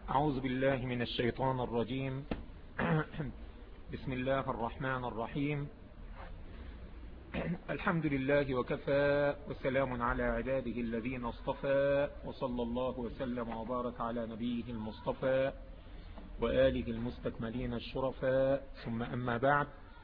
أعوذ بالله من الشيطان الرجيم. بسم الله الرحمن الرحيم. الحمد لله وكفى وسلام على عباده الذين اصطفى، وصلى الله وسلم وبارك على نبيه المصطفى وآله المستكملين الشرفاء، ثم أما بعد،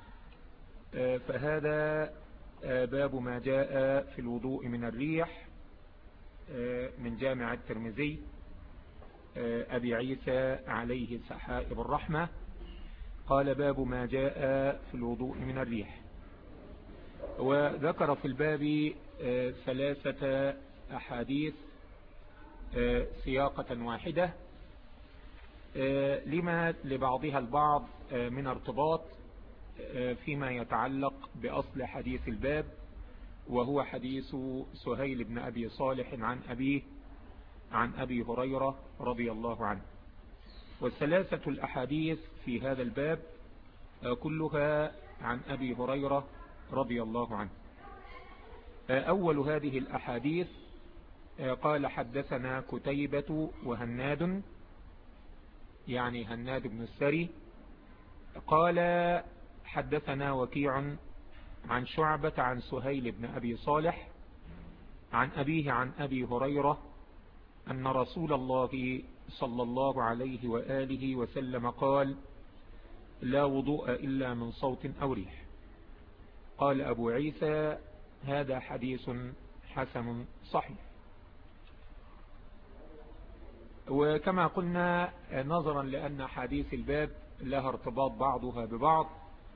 فهذا باب ما جاء في الوضوء من الريح من جامع الترمذي أبي عيسى عليه سحائب الرحمة. قال: باب ما جاء في الوضوء من الريح. وذكر في الباب 3 أحاديث سياقة واحدة، لما لبعضها البعض من ارتباط فيما يتعلق بأصل حديث الباب، وهو حديث سهيل بن أبي صالح عن أبيه عن أبي هريرة رضي الله عنه. والثلاثة الأحاديث في هذا الباب كلها عن أبي هريرة رضي الله عنه. أول هذه الأحاديث قال: حدثنا كتيبة وهناد، يعني هناد بن السري. قال: حدثنا وكيع عن شعبة عن سهيل بن أبي صالح عن أبيه عن أبي هريرة أن رسول الله صلى الله عليه وآله وسلم قال: لا وضوء إلا من صوت أو ريح. قال أبو عيسى: هذا حديث حسن صحيح. وكما قلنا، نظرا لأن حديث الباب لها ارتباط بعضها ببعض،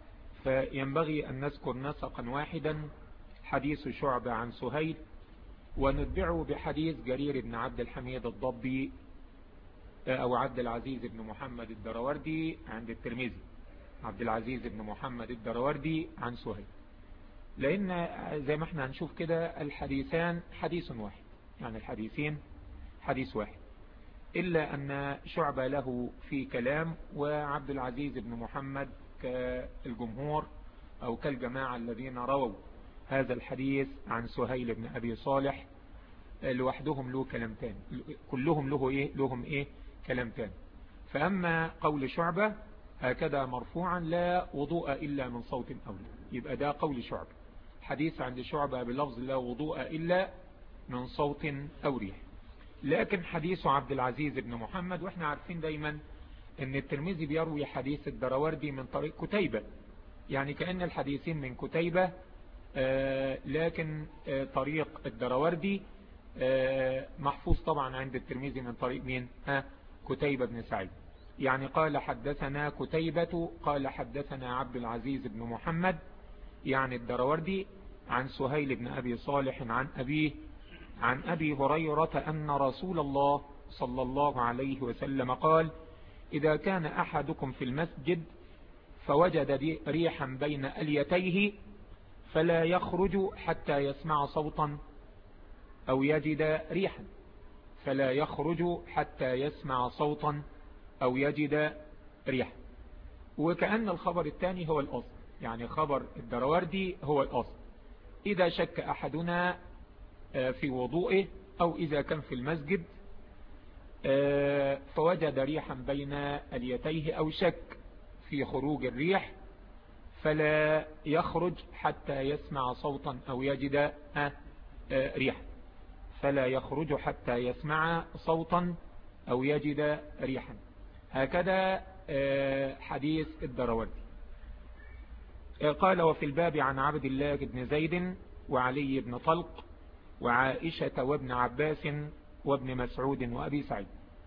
فينبغي أن نذكر نسقا واحدا: حديث شعبة عن سهيل، ونتبعه بحديث جرير بن عبد الحميد الضبي أو عبد العزيز بن محمد الدروردي عند الترمذي، عبد العزيز بن محمد الدروردي عن سهيل. لأن زي ما احنا هنشوف كده، الحديثان حديث واحد، يعني الحديثين حديث واحد، إلا أن شعبة له في كلام، وعبد العزيز بن محمد كالجمهور أو كالجماعة الذين رووا هذا الحديث عن سهيل بن أبي صالح لوحدهم له كلام تاني، كلهم لهم كلام تاني. فأما قول شعبة هكذا مرفوعا: لا وضوء إلا من صوت أو ريح، يبقى ده قول شعبة، حديث عند شعبة بلفظ لا وضوء إلا من صوت أو ريح. لكن حديث عبد العزيز بن محمد، واحنا عارفين دايما ان الترمذي بيروي حديث الدروردي من طريق كتيبة، يعني كأن الحديثين من كتيبة، لكن طريق الدروردي محفوظ طبعا عند الترمذي من طريق مين؟ كتيبة بن سعيد. يعني قال: حدثنا كتيبة قال: حدثنا عبد العزيز بن محمد، يعني الدروردي، عن سهيل بن أبي صالح عن أبيه عن أبي هريرة أن رسول الله صلى الله عليه وسلم قال: إذا كان أحدكم في المسجد فوجد ريحا بين أليتيه فلا يخرج حتى يسمع صوتا أو يجد ريحا، فلا يخرج حتى يسمع صوتا أو يجد ريحا. وكأن الخبر الثاني هو الأصل، يعني خبر الدروردي هو الأصل: إذا شك أحدنا في وضوئه أو إذا كان في المسجد فوجد ريحا بين أليتيه أو شك في خروج الريح فلا يخرج حتى يسمع صوتا أو يجد ريحا، فلا يخرج حتى يسمع صوتا أو يجد ريحا. هكذا حديث الدروردي. قال: وفي الباب عن عبد الله بن زيد وعلي بن طلق وعائشة وابن عباس وابن مسعود وأبي سعيد.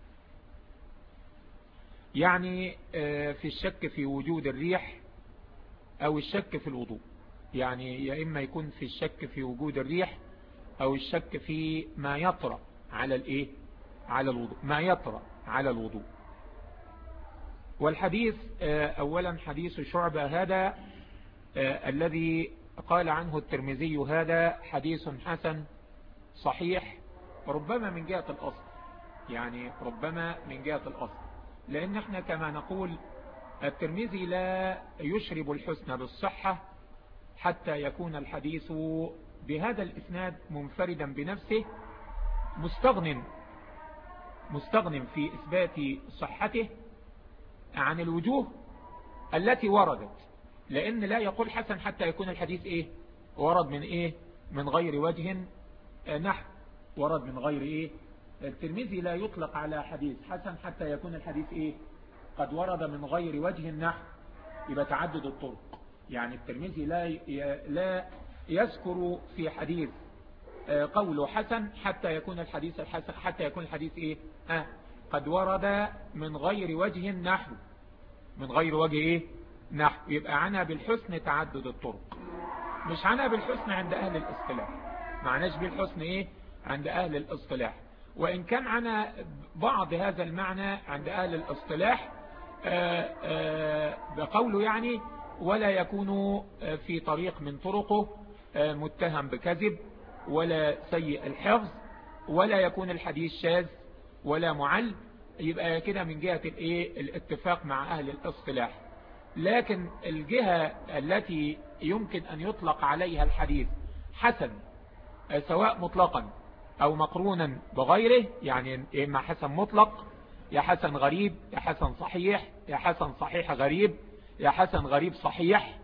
يعني في الشك في وجود الريح أو الشك في الوضوء، يعني يا إما يكون في الشك في وجود الريح أو الشك في ما يطرأ على على الوضوء، ما يطرأ على الوضوء. والحديث أولا حديث شعبة هذا الذي قال عنه الترمذي: هذا حديث حسن صحيح، ربما من جهة الأصل، يعني ربما من جهة الأصل، لأن احنا كما نقول الترمذي لا يشرب الحسن بالصحة حتى يكون الحديث بهذا الإسناد منفردا بنفسه مستغن مستغن في إثبات صحته عن الوجوه التي وردت، لأن لا يقول حسن حتى يكون الحديث إيه؟ ورد من إيه؟ من غير وجه نحو، ورد من غير إيه؟ الترمذي لا يطلق على حديث حسن حتى يكون الحديث إيه؟ قد ورد من غير وجه نحو، يبقى تعدد الطرق. يعني الترمذي لا يذكر في حديث قوله حسن حتى يكون الحديث الحسن حتى يكون الحديث إيه؟ قد ورد من غير وجه نحو، من غير وجه إيه؟ نحو. يبقى عنا بالحسن تعدد الطرق، مش عنا بالحسن عند أهل الاصطلاح، معناش بالحسن إيه؟ عند أهل الاصطلاح. وإن كان عنا بعض هذا المعنى عند أهل الاصطلاح بقوله يعني ولا يكون في طريق من طرقه متهم بكذب ولا سيء الحفظ، ولا يكون الحديث شاذ ولا معل. يبقى كده من جهة الاتفاق مع أهل الاصطلاح. لكن الجهة التي يمكن أن يطلق عليها الحديث حسن سواء مطلقا أو مقرونا بغيره، يعني إما حسن مطلق يا حسن غريب يا حسن صحيح يا حسن صحيح غريب يا حسن غريب صحيح،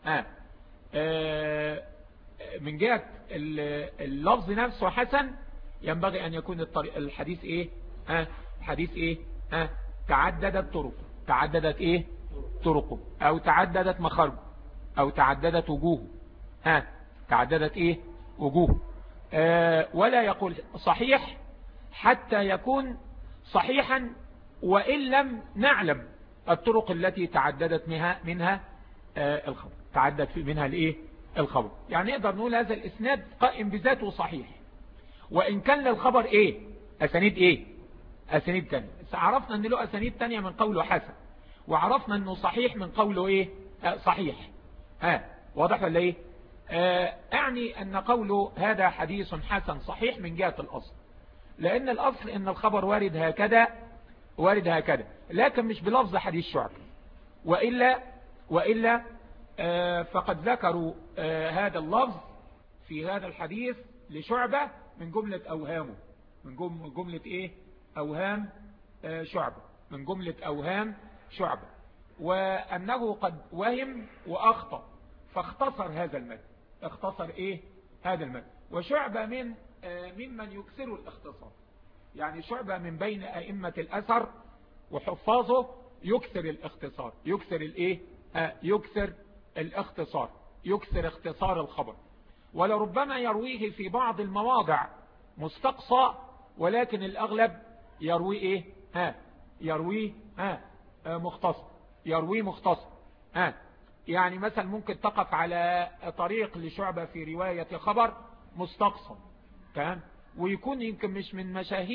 من جهة اللفظ نفسه حسن ينبغي أن يكون الحديث إيه؟ حديث إيه؟ تعددت طرق، تعددت إيه؟ طرقه أو تعددت مخارجه أو تعددت وجوهه، تعددت إيه؟ وجوه. ولا يقول صحيح حتى يكون صحيحا وإن لم نعلم الطرق التي تعددت منها الخبر، تعدد منها الإيه؟ الخبر. يعني نقدر نقول هذا الإسناد قائم بذاته صحيح، وإن كان للخبر إيه؟ أسانيد إيه؟ أسانيد تانية. عرفنا أن له أسانيد تانية من قوله حسن، وعرفنا أنه صحيح من قوله إيه؟ صحيح. واضح ولا إيه؟ أعني أن قوله هذا حديث حسن صحيح من جهة الأصل، لأن الأصل أن الخبر وارد هكذا وارد هكذا، لكن مش بلفظ حديث شعبة. وإلا فقد ذكروا هذا اللفظ في هذا الحديث لشعبة من جملة أوهامه، من جملة إيه؟ أوهام شعبة، من جملة أوهام شعبة، وأنه قد وهم وأخطأ فاختصر هذا المد، اختصر إيه؟ هذا المد. وشعبة ممن يكسر الاختصار، يعني شعبة من بين أئمة الأثر وحفاظه يكسر الاختصار، يكسر الإيه؟ يكسر الاختصار، يكسر اختصار الخبر، ولربما يرويه في بعض المواضع مستقصى، ولكن الأغلب يروي إيه؟ يرويه مختصر، يرويه مختصر. يعني مثلا ممكن تقف على طريق لشعبة في رواية خبر مستقصى، تمام، ويكون يمكن مش من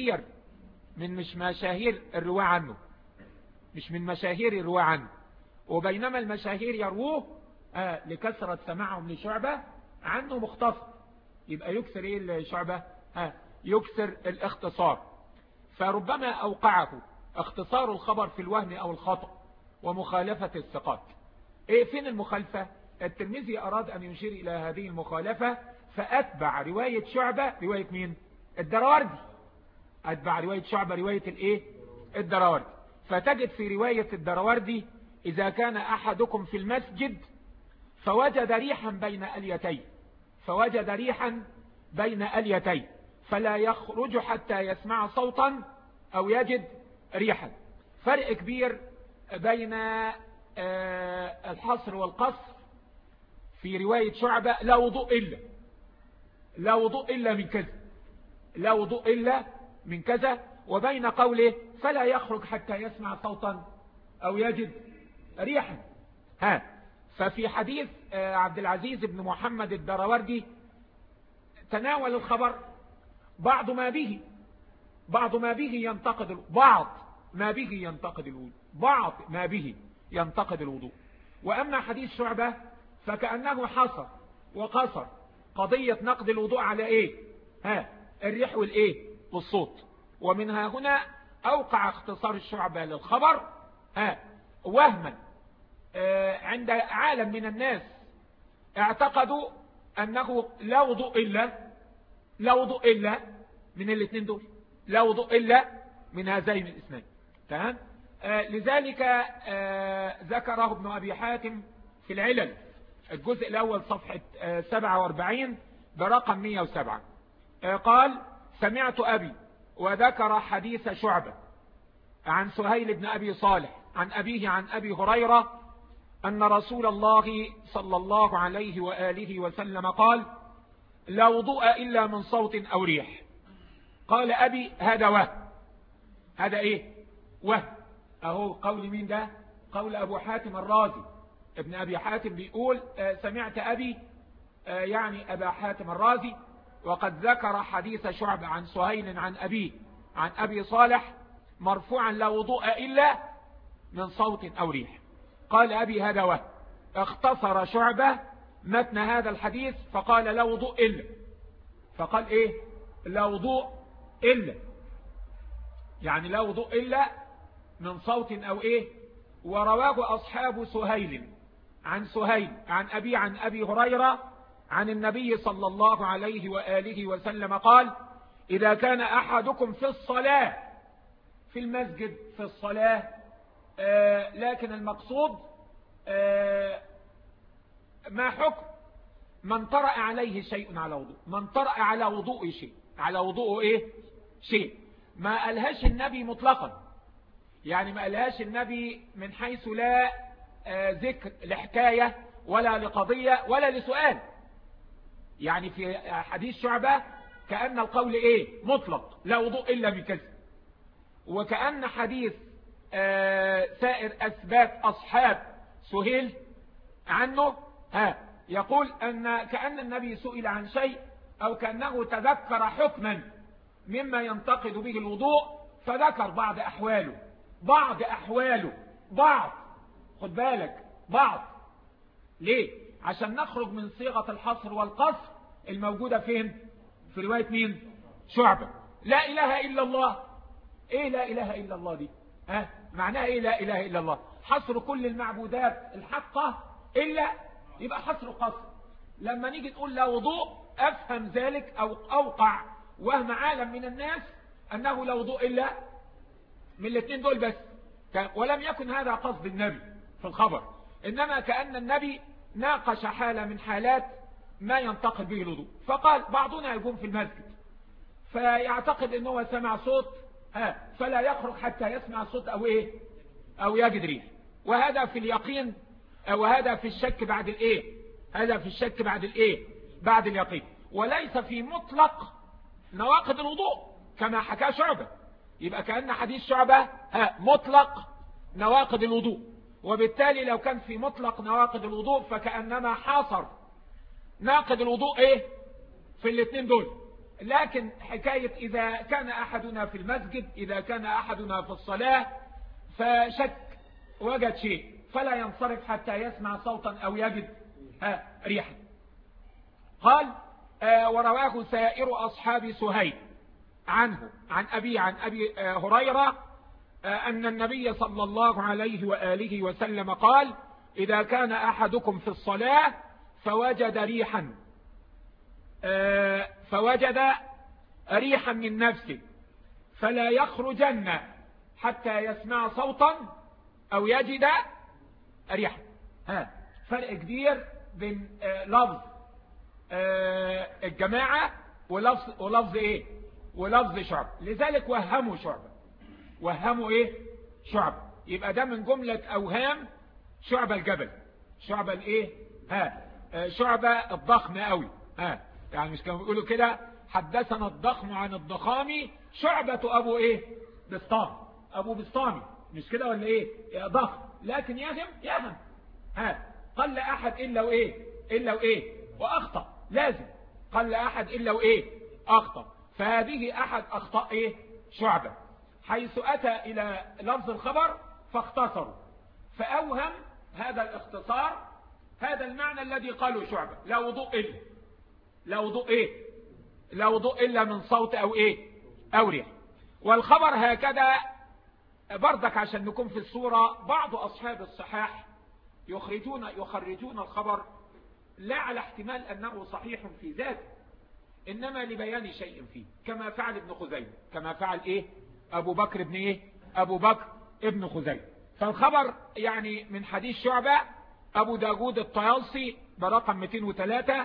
مشاهير الرواية عنه، مش من مشاهير الرواية عنه، وبينما المشاهير يروه لكثرة سماعهم لشعبة عنه مختصر، يبقى يكسر إيه لشعبة؟ يكسر الاختصار. فربما أوقعه اختصار الخبر في الوهم أو الخطأ ومخالفة الثقات. إيه فين المخالفة؟ الترمذي أراد أن يشير إلى هذه المخالفة فأتبع رواية شعبة رواية مين؟ الدراوردي. أتبع رواية شعبة رواية الإيه؟ الدراوردي. فتجد في رواية الدراوردي إذا كان أحدكم في المسجد فوجد ريحا بين أليتين، فوجد ريحا بين أليتين فلا يخرج حتى يسمع صوتا أو يجد ريحا. فرق كبير بين الحصر والقصر في رواية شعبة لا وضوء إلا، لا وضوء إلا من كذا، لا وضوء إلا من كذا، وبين قوله فلا يخرج حتى يسمع صوتا أو يجد ريحا. ففي حديث عبد العزيز بن محمد الدراوردي تناول الخبر بعض ما به ينتقد الوضوء، وأما حديث شعبة فكأنه حصر وقصر قضية نقد الوضوء على إيه؟ الريح والإيه؟ والصوت. ومنها هنا أوقع اختصار الشعبة للخبر وهما عند عالم من الناس اعتقدوا أنه لا وضوء إلا من الاثنين دول، لا وضوء إلا من هذين الاسنين. تمام. لذلك ذكره ابن أبي حاتم في العلل الجزء الأول صفحة 47 برقم 107. قال: سمعت أبي، وذكر حديث شعبة عن سهيل بن أبي صالح عن أبيه عن أبي هريرة أن رسول الله صلى الله عليه وآله وسلم قال: لا وضوء إلا من صوت أو ريح. قال أبي: هذا وهم. هذا إيه؟ وهم. أهو قول مين ده؟ قول أبو حاتم الرازي. ابن أبي حاتم بيقول سمعت أبي، يعني أبا حاتم الرازي، وقد ذكر حديث شعبة عن سهيل عن أبيه عن أبي صالح مرفوعا: لا وضوء إلا من صوت أو ريح. قال أبي: هذا وهم. اختصر شعبة متن هذا الحديث فقال: لا وضوء إلا. فقال إيه؟ لا وضوء إلا، يعني لا وضوء إلا من صوت أو إيه. ورواه أصحاب سهيل عن سهيل عن أبي هريرة عن النبي صلى الله عليه وآله وسلم قال: إذا كان أحدكم في الصلاة، في المسجد في الصلاة، لكن المقصود ما حكم من طرأ عليه شيء على وضوء، من طرأ على وضوء شيء، على وضوء إيه شيء. ما قالهاش النبي مطلقا، يعني ما قالهاش النبي من حيث لا ذكر لحكاية ولا لقضية ولا لسؤال. يعني في حديث شعبة كأن القول إيه مطلق، لا وضوء إلا بكذا. وكأن حديث سائر أثبات أصحاب سهيل عنه يقول أن كأن النبي سئل عن شيء أو كأنه تذكر حكما مما ينتقد به الوضوء فذكر بعض خد بالك بعض. ليه؟ عشان نخرج من صيغة الحصر والقصر الموجودة فين؟ في رواية مين؟ شعبة. لا إله إلا الله. إيه لا إله إلا الله دي؟ معناها إيه لا إله إلا الله؟ حصر كل المعبودات الحقة إلا، يبقى حصر قصر. لما نيجي تقول لا وضوء أفهم ذلك أو أوقع وهم عالم من الناس أنه لا وضوء إلا من الاثنين دول بس، ولم يكن هذا قصد النبي في الخبر، إنما كأن النبي ناقش حالة من حالات ما ينتقد به الوضوء. فقال بعضنا يقوم في المسجد فيعتقد أنه سمع صوت فلا يخرج حتى يسمع صوت أو إيه أو يجد ريح، وهذا في اليقين، وهذا في الشك بعد الإيه، هذا في الشك بعد الإيه بعد اليقين، وليس في مطلق نواقض الوضوء كما حكى شعبة. يبقى كأن حديث شعبة مطلق نواقض الوضوء، وبالتالي لو كان في مطلق نواقض الوضوء فكأنما حاصر ناقض الوضوء ايه في الاثنين دول. لكن حكاية إذا كان أحدنا في المسجد، إذا كان أحدنا في الصلاة فشك وجد شيء فلا ينصرف حتى يسمع صوتا أو يجد ريحا. قال ورواه سائر أصحاب سهيل عنه عن أبي هريرة أن النبي صلى الله عليه وآله وسلم قال: إذا كان أحدكم في الصلاة فوجد ريحا من نفسه فلا يخرجن حتى يسمع صوتا أو يجد ريحا. فرق كبير بين لفظ الجماعة ولفظ ايه ولفظ شعب. لذلك وهموا شعب. يبقى ده من جملة اوهام شعب الجبل، شعب الايه شعب الضخم قوي. يعني مش كانوا بيقولوا كده حدثنا الضخم عن الضخامي شعبة ابو ايه بسطامي، ابو بسطامي، مش كده ولا ايه ضخم لكن يهم قل احد الا وايه واخطأ، لازم قل احد الا وايه اخطأ. فهذه احد اخطاء ايه شعبة، حيث اتى الى لفظ الخبر فاختصروا فاوهم هذا الاختصار هذا المعنى الذي قالوا شعبة: لا وضوء الا من صوت او ايه او ريح. والخبر هكذا بردك عشان نكون في الصورة. بعض اصحاب الصحاح يخرجون الخبر لا على احتمال أنه صحيح في ذاته، إنما لبيان شيء فيه، كما فعل ابن خزيمة، كما فعل أبو بكر بن إيه؟ أبو بكر ابن خزيمة. فالخبر يعني من حديث شعبة أبو داود الطيالسي برقم 203،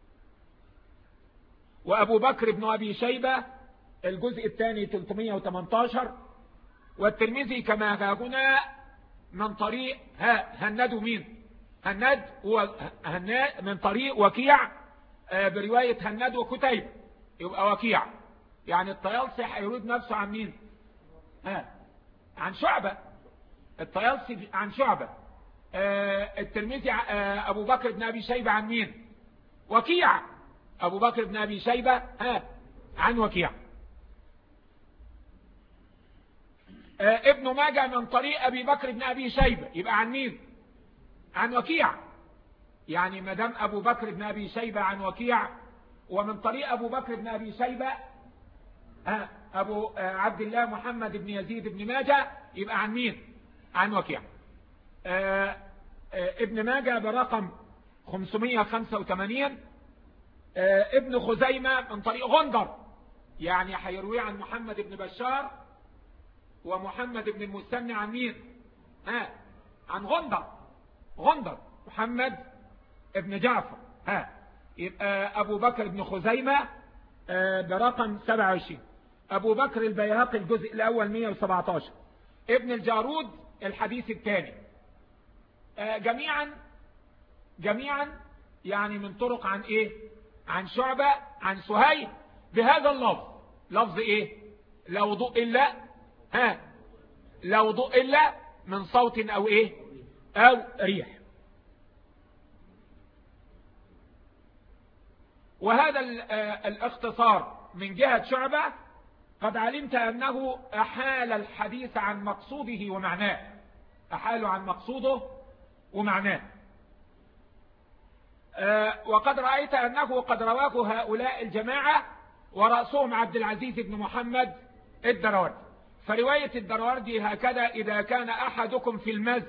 وأبو بكر بن أبي شيبة الجزء الثاني 318، والترمذي كما هنا من طريق هند مين؟ هند هو هناد من طريق وكيع برواية هناد وكتيب، يبقى وكيع. يعني الطيالسي هيرد نفسه عن مين؟ عن شعبة. الطيالسي عن شعبة. الترمذي أبو بكر بن أبي شيبة عن مين؟ وكيع. أبو بكر بن أبي شيبة عن وكيع. ابن ماجه من طريق أبي بكر بن أبي شيبة، يبقى عن مين؟ عن وكيع. يعني مدام أبو بكر بن أبي شيبة عن وكيع، ومن طريق أبو بكر بن أبي شيبة أبو عبد الله محمد بن يزيد بن ماجه، يبقى عن مين؟ عن وكيع. ابن ماجه برقم 585. ابن خزيمة من طريق غندر، يعني هيروي عن محمد بن بشار ومحمد بن المثنى عن مين؟ عن غندر محمد بن جعفر. يبقى أبو بكر بن خزيمة برقم 27. أبو بكر البيهقي الجزء الأول 117. ابن الجارود الحديث الثاني. جميعا يعني من طرق عن إيه؟ عن شعبة عن سهيل بهذا اللفظ. لفظ إيه؟ لا وضوء إلا من صوت أو إيه؟ أو ريح. وهذا الاختصار من جهة شعبة قد علمت أنه أحال الحديث عن مقصوده ومعناه. أحال عن مقصوده ومعناه. وقد رأيت أنه قد رواه هؤلاء الجماعة ورأسهم عبد العزيز بن محمد الدراوردي. فرواية الدراوردي هكذا: إذا كان أحدكم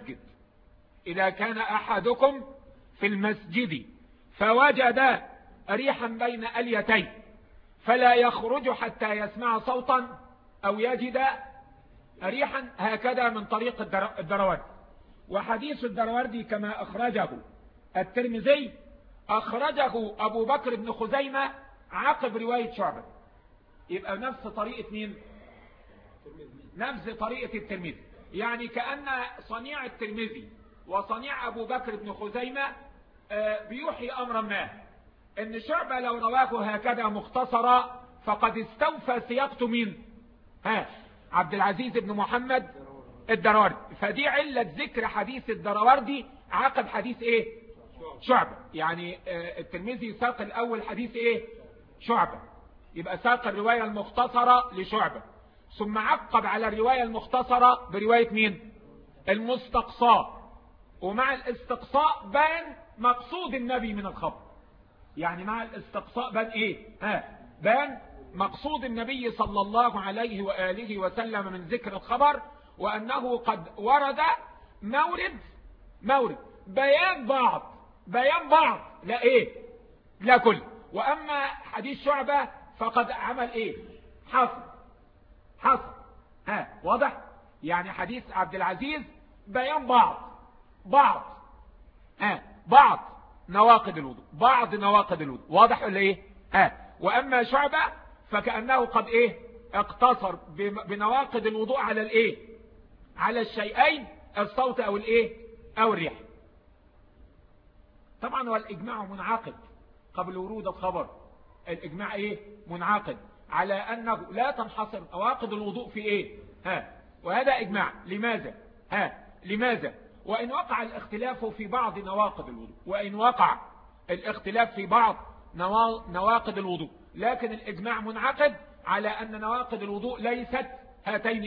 في المسجد فوجد ريحا بين أليتين فلا يخرج حتى يسمع صوتا أو يجد ريحا، هكذا من طريق الدراوردي. وحديث الدراوردي كما أخرجه الترمذي أخرجه أبو بكر بن خزيمة عقب رواية شعبة. يبقى نفس طريقة مين؟ نفس طريقة الترمذي. يعني كأن صنيع الترمذي وصنيع أبو بكر بن خزيمة بيوحي أمرا ما، ان شعبة لو رواه هكذا مختصرا فقد استوفى سياقته مين؟ عبد العزيز بن محمد الدراوردي. فدي علة ذكر حديث الدراوردي عقب حديث ايه؟ شعبة. يعني الترمذي ساق الاول حديث ايه؟ شعبة. يبقى ساق الرواية المختصرة لشعبة، ثم عقب على الرواية المختصرة برواية مين؟ المستقصاء. ومع الاستقصاء بان مقصود النبي من الخبر. يعني مع الاستقصاء بان ايه؟ بان مقصود النبي صلى الله عليه وآله وسلم من ذكر الخبر، وأنه قد ورد مورد بيان بعض لا ايه؟ لا كل. وأما حديث شعبة فقد عمل ايه؟ حصر. واضح؟ يعني حديث عبد العزيز بيان بعض نواقض الوضوء، واضح ولا ايه؟ واما شعبة فكأنه قد ايه؟ اقتصر بنواقض الوضوء على الايه؟ على الشيئين، الصوت او الايه؟ او الريح. طبعا والاجماع منعقد قبل ورود الخبر. الاجماع ايه؟ منعقد على انه لا تنحصر نواقض الوضوء في ايه؟ وهذا اجماع. لماذا؟ وإن وقع الاختلاف في بعض نواقض الوضوء، لكن الإجماع منعقد على أن نواقض الوضوء ليست هاتين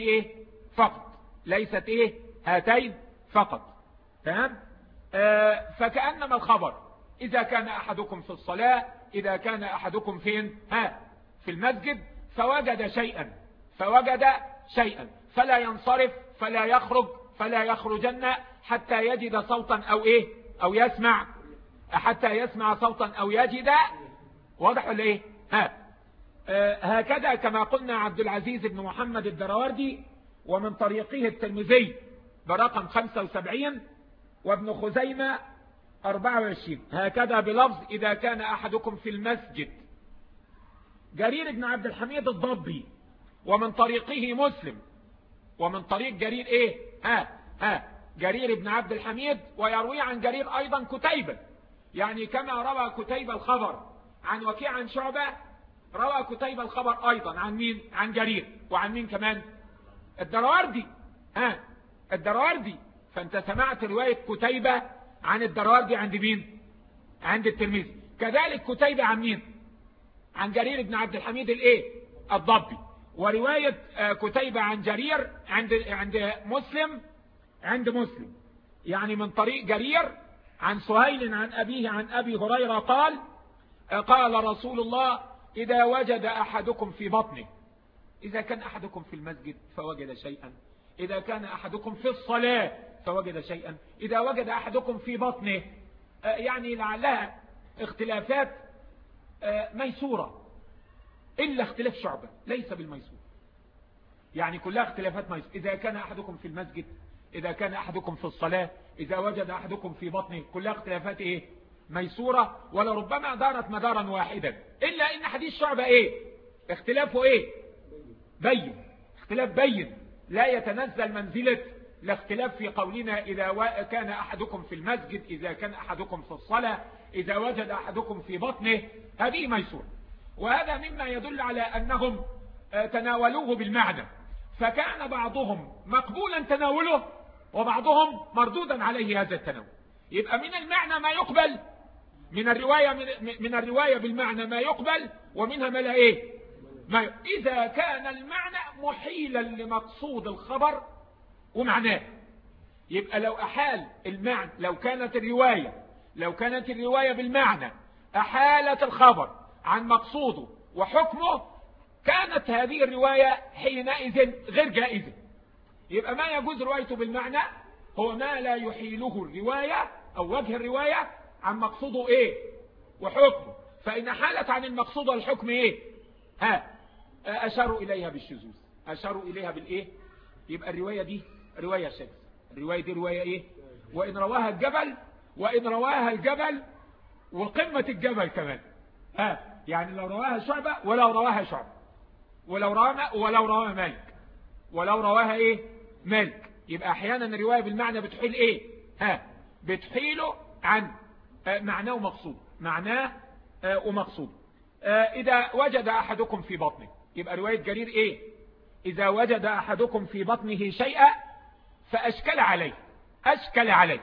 فقط. تمام؟ فكأنما الخبر: إذا كان أحدكم في الصلاة، إذا كان أحدكم فين؟ في المسجد فوجد شيئا فلا ينصرف، فلا يخرجن حتى يجد صوتا أو إيه؟ أو يسمع، حتى يسمع صوتا أو يجد. واضح ولا إيه؟ هكذا كما قلنا عبد العزيز بن محمد الدراوردي، ومن طريقه الترمذي برقم 75، وابن خزيمة 24، هكذا بلفظ إذا كان أحدكم في المسجد. جرير بن عبد الحميد الضبي، ومن طريقه مسلم، ومن طريق جرير إيه؟ جرير بن عبد الحميد، ويروي عن جرير أيضا كتيبة، يعني كما روى كتيبة الخبر عن وكيع عن شعبة، روى كتيبة الخبر أيضا عن مين؟ عن جرير. وعن مين كمان؟ الدراوردي. الدراوردي. فأنت سمعت رواية كتيبة عن الدراوردي عند مين؟ عند الترمذي. كذلك كتيبة عن مين؟ عن جرير بن عبد الحميد الايه؟ الضبي. ورواية كتيبة عن جرير عند مسلم، عند مسلم، يعني من طريق جرير عن سهيل عن أبيه عن أبي هريرة قال: قال رسول الله: إذا وجد أحدكم في بطنه، إذا كان أحدكم في المسجد فوجد شيئا، إذا كان أحدكم في الصلاة فوجد شيئا، إذا وجد أحدكم في بطنه، يعني لعلها اختلافات ميسورة، إلا اختلاف شعبة ليس بالميسور، يعني كلها اختلافات ميسورة. إذا كان أحدكم في المسجد، إذا كان أحدكم في الصلاة، إذا وجد أحدكم في بطنه، كلها اختلافات إيه؟ ميسورة، ولربما دارت مدارا واحدا، إلا إن حديث شعبة إيه؟ اختلافه إيه؟ بين، اختلاف بين، لا يتنزل منزلة الاختلاف في قولنا إذا كان أحدكم في المسجد، إذا كان أحدكم في الصلاة، إذا وجد أحدكم في بطنه، هذه ميسورة. وهذا مما يدل على أنهم تناولوه بالمعنى، فكان بعضهم مقبولا تناوله وبعضهم مردودا عليه هذا التناول. يبقى من المعنى ما يقبل، من الرواية بالمعنى ما يقبل، ومنها ما لا إيه؟ إذا كان المعنى محيلا لمقصود الخبر ومعناه. يبقى لو أحال المعنى، لو كانت الرواية بالمعنى أحالت الخبر عن مقصوده وحكمه، كانت هذه الرواية حينئذ غير جائزة. يبقى ما يجوز روايته بالمعنى هو ما لا يحيله الرواية أو وجه الرواية عن مقصوده إيه؟ وحكمه. فإن حالت عن المقصود والحكم إيه؟ أشاروا إليها بالشذوذ، أشاروا إليها بالإيه؟ يبقى الرواية دي رواية شاذة، الرواية دي رواية إيه؟ وإن رواها الجبل وقمة الجبل كمان، يعني لو رواها شعبة ولو رواها شعبة، ولو رواها مالك، ولو رواها إيه؟ مالك. يبقى أحيانا الرواية بالمعنى بتحيل إيه؟ بتحيله عن معناه ومقصود، معناه ومقصود. إذا وجد أحدكم في بطنه، يبقى رواية جرير إيه؟ إذا وجد أحدكم في بطنه شيئا فأشكل عليه،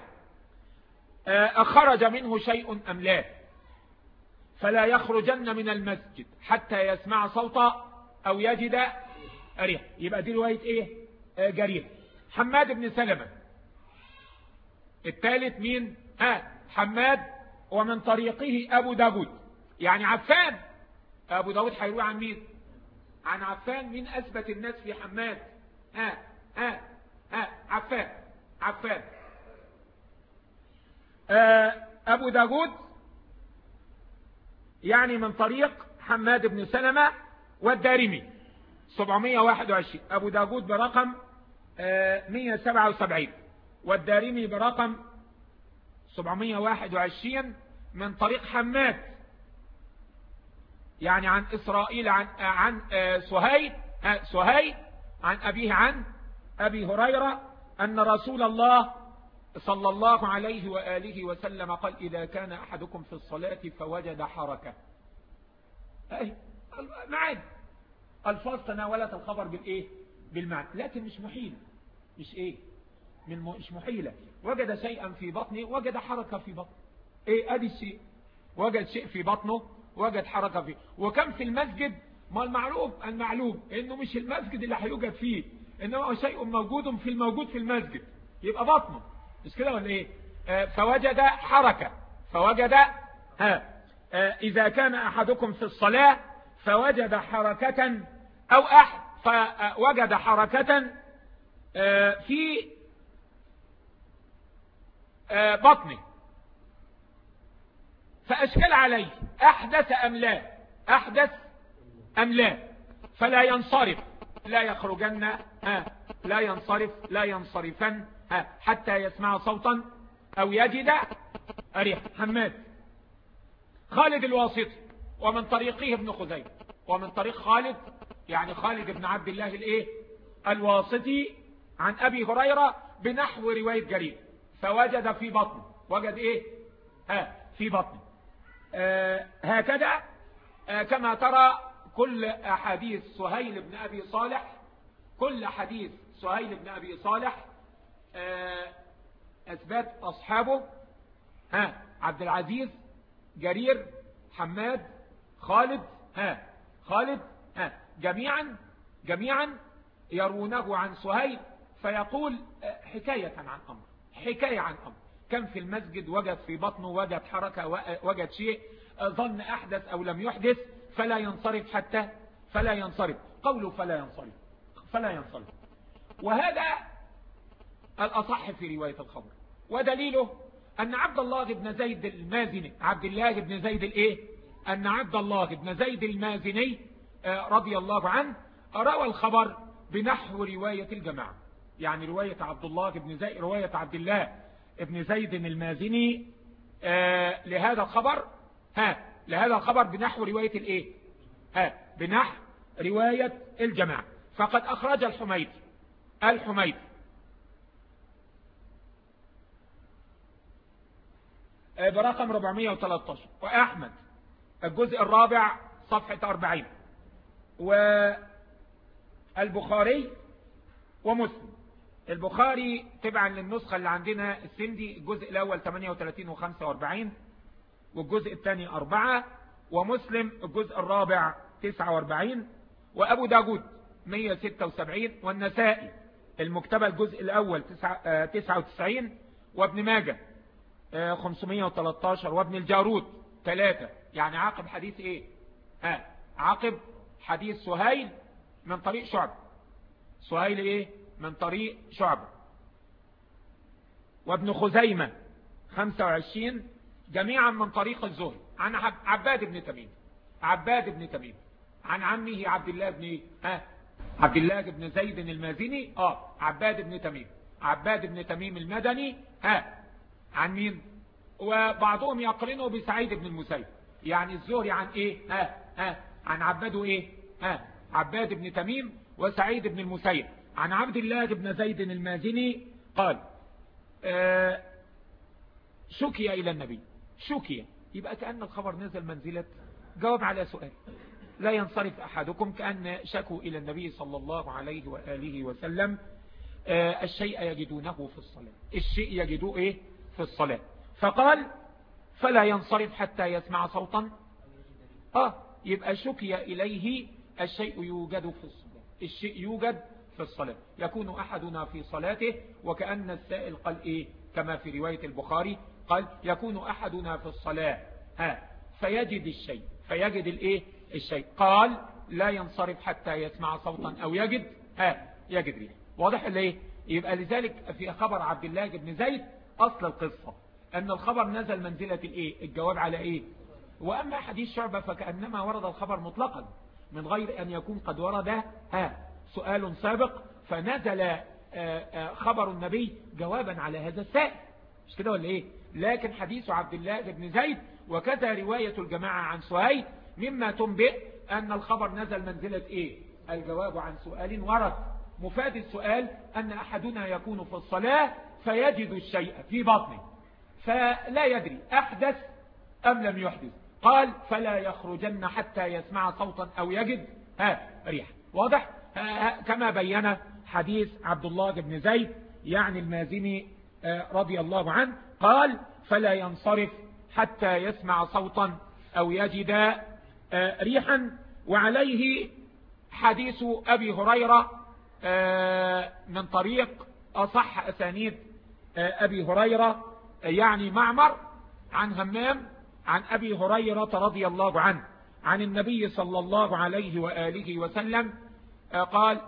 أخرج منه شيء أم لا، فلا يخرجن من المسجد حتى يسمع صوتا أو يجد ريح. يبقى دي رواية إيه؟ جرير. حماد بن سلمة الثالث مين؟ حماد، ومن طريقه أبو داود، يعني عفان. أبو داود هيروي عن مين؟ عن عفان. من أثبت الناس في حماد؟ عفان. أبو داود يعني من طريق حماد بن سلمة والدارمي 721. أبو داود برقم 177، والدارمي برقم 721 من طريق حماد، يعني عن إسرائيل عن سهيل عن أبيه عن أبي هريرة أن رسول الله صلى الله عليه وآله وسلم قال: إذا كان أحدكم في الصلاة فوجد حركة. معاد الفاظ تناولت الخبر بالإيه؟ بالمعنى، لكن مش محيلة، مش محيلة. وجد شيئا في بطنه، وجد حركة في بطنه. إيه أدي الشيء؟ وجد شيء في بطنه، وجد حركة فيه. وكم في المسجد؟ ما المعلوم إنه مش المسجد اللي هيوجد فيه، إنما شيء موجود في المسجد، يبقى بطنه، مش كده ولا إيه؟ فوجد حركة، إذا كان أحدكم في الصلاة فوجد حركة أو فوجد حركة في بطنه فأشكل عليه، أحدث أم لا؟ أم لا، فلا ينصرف، لا يخرجن لا ينصرفن حتى يسمع صوتا أو يجد ريح. حماد. خالد الواسطي ومن طريقه ابن خزيمة، ومن طريق خالد يعني خالد بن عبد الله الواسطي عن أبي هريرة بنحو رواية جرير، فوجد في بطنه، وجد في بطنه. هكذا كما ترى كل أحاديث سهيل بن أبي صالح، كل حديث سهيل بن أبي صالح أثبات أصحابه عبد العزيز، جرير، حماد، خالد جميعا يرونه عن سهيل، فيقول حكاية عن أمر كان في المسجد، وجد في بطنه، وجد حركة، وجد شيء، ظن أحدث أو لم يحدث، فلا ينصرف حتى فلا ينصرف. قوله فلا ينصرف، وهذا الأصح في رواية الخبر. ودليله أن عبد الله بن زيد المازني، أن عبد الله بن زيد المازني رضي الله عنه روى الخبر بنحو رواية الجماعة، يعني رواية عبد الله بن زيد المازني لهذا الخبر بنحو رواية بنحو رواية الجماعة. فقد أخرج الحميدي برقم 413، وأحمد الجزء الرابع صفحة 40، والبخاري ومسلم. البخاري تبعا للنسخة اللي عندنا السندي الجزء الأول 38 و45، والجزء الثاني 4، ومسلم الجزء الرابع 49، وأبو داود 176، والنسائي المكتبة الجزء الأول 99، وابن ماجه 513، وابن الجارود 3، يعني عقب حديث عقب حديث سهيل من طريق شعبة، من طريق شعبة. وابن خزيمة 25، جميعا من طريق الزهري عن عباد بن تميم عن عمه عبد الله بن زيد المازني، عباد بن تميم المدني، عن مين؟ وبعضهم يقرنه بسعيد بن المسيب، يعني الزهري عن عن عباد بن تميم وسعيد بن المسيب عن عبد الله بن زيد المازني قال شكي إلى النبي. يبقى كأن الخبر نزل منزلة جواب على سؤال، لا ينصرف أحدكم، كأن شكوا إلى النبي صلى الله عليه وآله وسلم الشيء يجدونه في الصلاة، الشيء يجدوه في الصلاة، فقال فلا ينصرف حتى يسمع صوتا. يبقى شكي إليه الشيء يوجد في الصلاة، الشيء يوجد في الصلاة، يكون أحدنا في صلاته، وكأن السائل قال كما في رواية البخاري قال يكون أحدنا في الصلاة فيجد الشيء قال لا ينصرف حتى يسمع صوتا أو يجد ريح. واضح ليه؟ يبقى لذلك في خبر عبد الله بن زيد أصل القصة أن الخبر نزل منزلة الجواب على وأما حديث شعبة فكأنما ورد الخبر مطلقا من غير أن يكون قد ورد سؤال سابق، فنزل خبر النبي جوابا على هذا السائل، مش كده ولا لكن حديث عبد الله بن زيد وكذا رواية الجماعة عن سهيل مما تنبئ أن الخبر نزل منزلة الجواب عن سؤال ورد. مفاد السؤال أن أحدنا يكون في الصلاة فيجد الشيء في بطنه فلا يدري أحدث أم لم يحدث، قال فلا يخرجن حتى يسمع صوتا أو يجد ريح. واضح؟ كما بين حديث عبد الله بن زيد يعني المازني رضي الله عنه، قال فلا ينصرف حتى يسمع صوتا أو يجد ريحا. وعليه حديث أبي هريرة من طريق أصح أسانيد أبي هريرة، يعني معمر عن همام عن أبي هريرة رضي الله عنه عن النبي صلى الله عليه وآله وسلم قال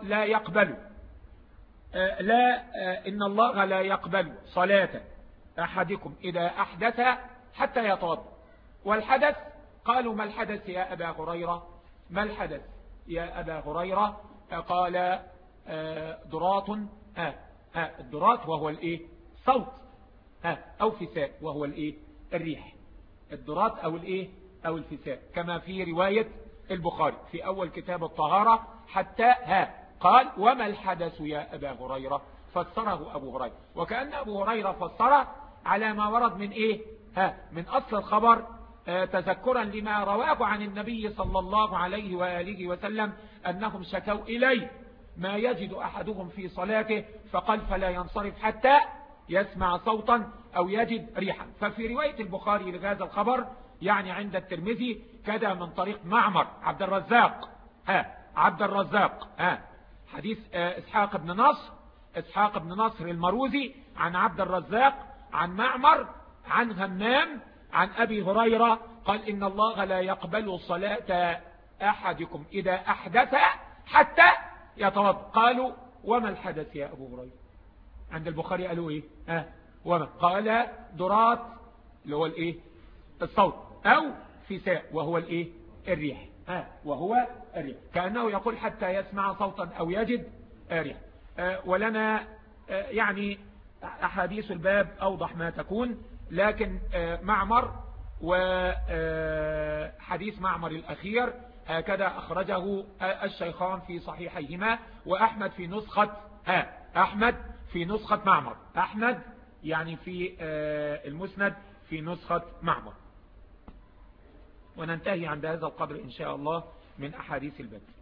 إن الله لا يقبل صلاة أحدكم إذا أحدث حتى يتوضأ. والحدث قالوا ما الحدث يا أبا هريرة؟ ما الحدث؟ يا أبا هريرة؟ قال ضراط. الضراط وهو الايه؟ صوت. أو فساء وهو الايه؟ الريح. الضراط أو الايه؟ أو الفساء، كما في رواية البخاري في أول كتاب الطهارة حتى قال وما الحدث يا أبا هريرة؟ فسره أبو هريرة، وكأن أبو هريرة فسره على ما ورد من ايه؟ من أصل الخبر، تذكرا لما رواه عن النبي صلى الله عليه وآله وسلم أنهم شكوا إليه ما يجد أحدهم في صلاته فقال فلا ينصرف حتى يسمع صوتا أو يجد ريحا. ففي رواية البخاري لهذا الخبر يعني عند الترمذي كذا من طريق معمر عبد الرزاق عبد الرزاق حديث إسحاق بن نصر المروزي عن عبد الرزاق عن معمر عن همام عن أبي هريرة قال إن الله لا يقبل صلاة أحدكم إذا أحدث حتى يتوضأ. قالوا وما الحدث يا أبو هريرة؟ عند البخاري قالوا إيه؟ وما؟ قال ضراط اللي هو الإيه؟ الصوت، أو فساء وهو الإيه؟ الريح. وهو الريح، كأنه يقول حتى يسمع صوتا أو يجد ريح. ولنا يعني أحاديث الباب أوضح ما تكون، لكن معمر وحديث معمر الأخير هكذا أخرجه الشيخان في صحيحيهما، وأحمد في نسخة أحمد في نسخة معمر، أحمد يعني في المسند في نسخة معمر. وننتهي عند هذا القدر إن شاء الله من أحاديث الباب.